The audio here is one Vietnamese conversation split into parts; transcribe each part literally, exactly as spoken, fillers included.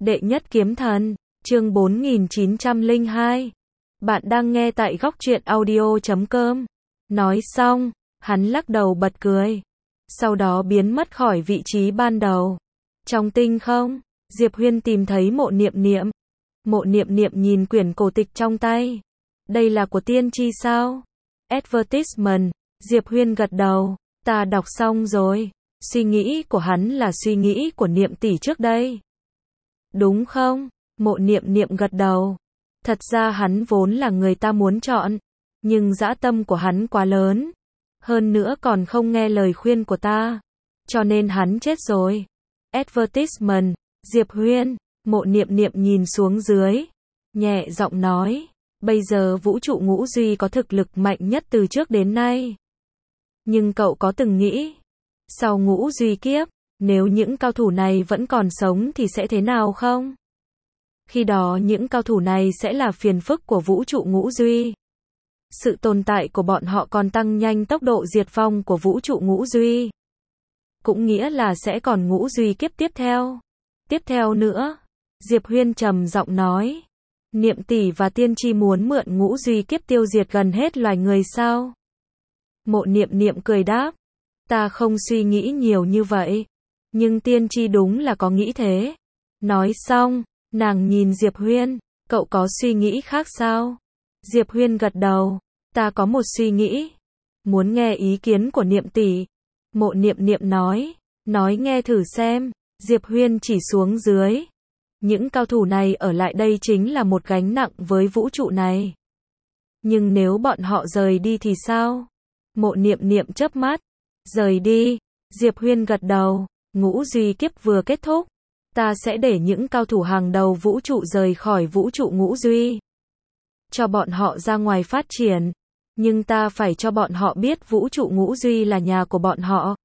Đệ nhất kiếm thần, chương bốn nghìn chín trăm lẻ hai. Bạn đang nghe tại góc truyện audio chấm com. Nói xong, hắn lắc đầu bật cười. Sau đó biến mất khỏi vị trí ban đầu. Trong tinh không, Diệp Huyên tìm thấy Mộ Niệm Niệm. Mộ Niệm Niệm nhìn quyển cổ tịch trong tay. Đây là của tiên tri sao? Advertisement. Diệp Huyên gật đầu. Ta đọc xong rồi. Suy nghĩ của hắn là suy nghĩ của Niệm tỷ trước đây. Đúng không? Mộ Niệm Niệm gật đầu. Thật ra hắn vốn là người ta muốn chọn. Nhưng dã tâm của hắn quá lớn. Hơn nữa còn không nghe lời khuyên của ta. Cho nên hắn chết rồi. Advertisement. Diệp Huyên. Mộ Niệm Niệm nhìn xuống dưới. Nhẹ giọng nói. Bây giờ vũ trụ ngũ duy có thực lực mạnh nhất từ trước đến nay. Nhưng cậu có từng nghĩ. Sau ngũ duy kiếp. Nếu những cao thủ này vẫn còn sống thì sẽ thế nào không? Khi đó những cao thủ này sẽ là phiền phức của vũ trụ ngũ duy. Sự tồn tại của bọn họ còn tăng nhanh tốc độ diệt vong của vũ trụ ngũ duy. Cũng nghĩa là sẽ còn ngũ duy kiếp tiếp theo. Tiếp theo nữa, Diệp Huyên trầm giọng nói. Niệm tỷ và tiên tri muốn mượn ngũ duy kiếp tiêu diệt gần hết loài người sao? Mộ Niệm Niệm cười đáp. Ta không suy nghĩ nhiều như vậy. Nhưng tiên tri đúng là có nghĩ thế. Nói xong, nàng nhìn Diệp Huyên. Cậu có suy nghĩ khác sao? Diệp Huyên gật đầu. Ta có một suy nghĩ. Muốn nghe ý kiến của Niệm tỷ. Mộ Niệm Niệm nói. Nói nghe thử xem. Diệp Huyên chỉ xuống dưới. Những cao thủ này ở lại đây chính là một gánh nặng với vũ trụ này. Nhưng nếu bọn họ rời đi thì sao? Mộ Niệm Niệm chớp mắt. Rời đi. Diệp Huyên gật đầu. Ngũ duy kiếp vừa kết thúc. Ta sẽ để những cao thủ hàng đầu vũ trụ rời khỏi vũ trụ ngũ duy. Cho bọn họ ra ngoài phát triển. Nhưng ta phải cho bọn họ biết vũ trụ ngũ duy là nhà của bọn họ.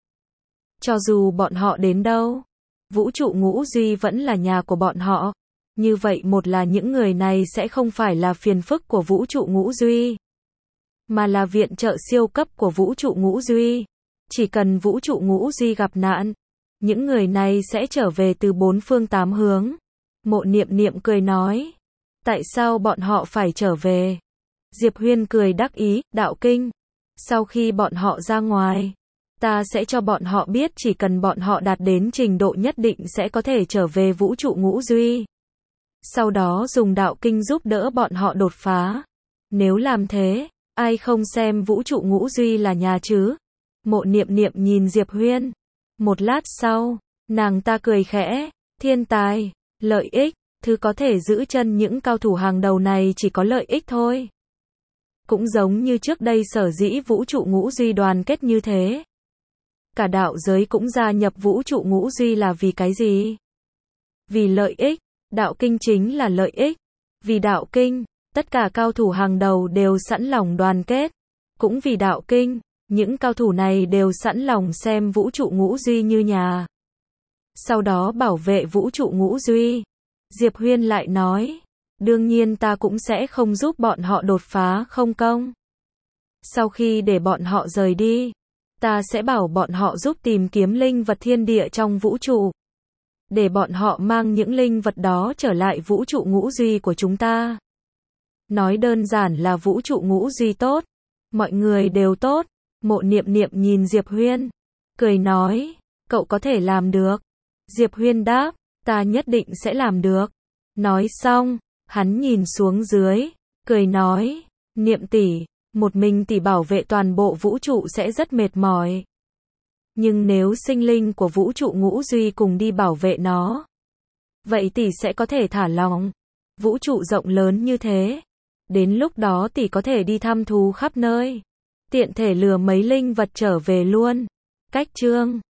Cho dù bọn họ đến đâu, vũ trụ ngũ duy vẫn là nhà của bọn họ. Như vậy một là những người này sẽ không phải là phiền phức của vũ trụ ngũ duy. Mà là viện trợ siêu cấp của vũ trụ ngũ duy. Chỉ cần vũ trụ ngũ duy gặp nạn. Những người này sẽ trở về từ bốn phương tám hướng. Mộ Niệm Niệm cười nói. Tại sao bọn họ phải trở về? Diệp Huyên cười đắc ý, đạo kinh. Sau khi bọn họ ra ngoài, ta sẽ cho bọn họ biết chỉ cần bọn họ đạt đến trình độ nhất định sẽ có thể trở về vũ trụ ngũ duy. Sau đó dùng đạo kinh giúp đỡ bọn họ đột phá. Nếu làm thế, ai không xem vũ trụ ngũ duy là nhà chứ? Mộ Niệm Niệm nhìn Diệp Huyên. Một lát sau, nàng ta cười khẽ. Thiên tài, lợi ích, thứ có thể giữ chân những cao thủ hàng đầu này chỉ có lợi ích thôi. Cũng giống như trước đây sở dĩ vũ trụ ngũ duy đoàn kết như thế. Cả đạo giới cũng gia nhập vũ trụ ngũ duy là vì cái gì? Vì lợi ích, đạo kinh chính là lợi ích. Vì đạo kinh, tất cả cao thủ hàng đầu đều sẵn lòng đoàn kết. Cũng vì đạo kinh, những cao thủ này đều sẵn lòng xem vũ trụ ngũ duy như nhà. Sau đó bảo vệ vũ trụ ngũ duy. Diệp Huyên lại nói. Đương nhiên ta cũng sẽ không giúp bọn họ đột phá không công. Sau khi để bọn họ rời đi, ta sẽ bảo bọn họ giúp tìm kiếm linh vật thiên địa trong vũ trụ. Để bọn họ mang những linh vật đó trở lại vũ trụ ngũ duy của chúng ta. Nói đơn giản là vũ trụ ngũ duy tốt. Mọi người đều tốt. Mộ Niệm Niệm nhìn Diệp Huyên. Cười nói. Cậu có thể làm được. Diệp Huyên đáp. Ta nhất định sẽ làm được. Nói xong, hắn nhìn xuống dưới. Cười nói. Niệm tỷ, một mình tỷ bảo vệ toàn bộ vũ trụ sẽ rất mệt mỏi. Nhưng nếu sinh linh của vũ trụ ngũ duy cùng đi bảo vệ nó, vậy tỷ sẽ có thể thả lỏng. Vũ trụ rộng lớn như thế. Đến lúc đó tỷ có thể đi thăm thú khắp nơi. Tiện thể lừa mấy linh vật trở về luôn. Cách chương